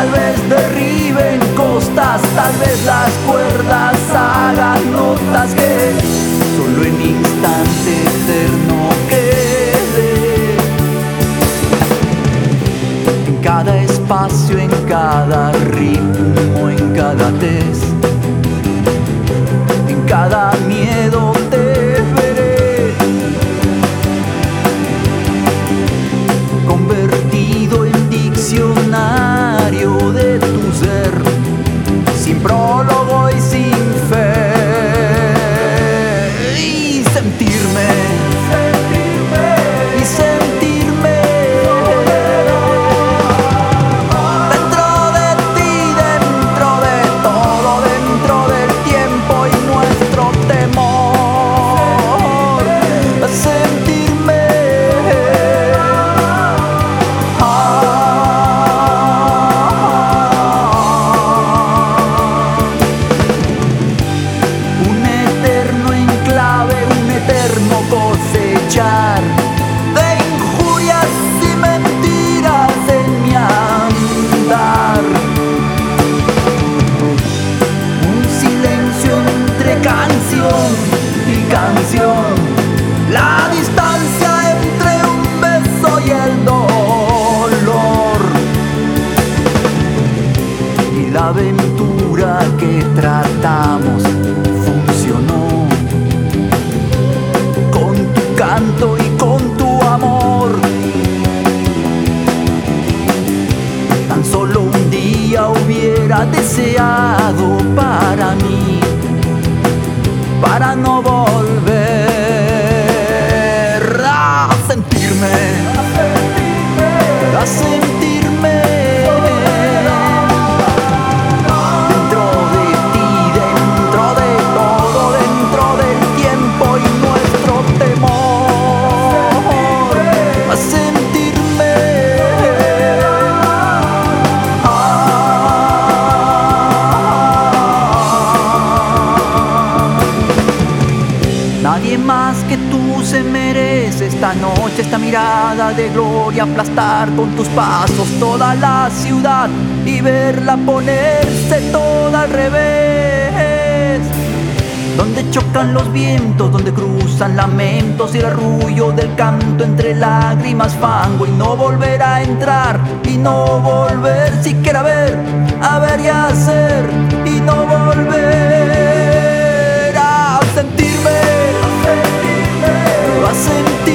tal vez derriben costas, tal vez las cuerdas hagan notas que solo en instante eterno quede. En cada espacio, en cada ritmo, en cada test, en cada miedo te veré, convertido en diccionario de tu ser, sin prólogo y sin fe. Y sentirme dentro de ti, dentro de todo, dentro del tiempo y nuestro temor. Sentirme un eterno enclave, un eterno cosechar de injurias y mentiras en mi andar. Un silencio entre canción y canción, la distancia entre un beso y el dolor, y la aventura que tratamos funcionó con tu canto y con tu amor. Tan solo un día hubiera deseado para mí, para no volver a sentirme, a sentirme dentro de ti, dentro de todo, dentro del tiempo y nuestro temor. A sentirme nadie más que tú se merece esta noche, esta mirada de gloria, aplastar con tus pasos toda la ciudad y verla ponerse toda al revés. Donde chocan los vientos, donde cruzan lamentos y el arrullo del canto entre lágrimas, fango, y no volver a entrar y no volver siquiera a ver y a hacer y no volver a sentirme, a sentir.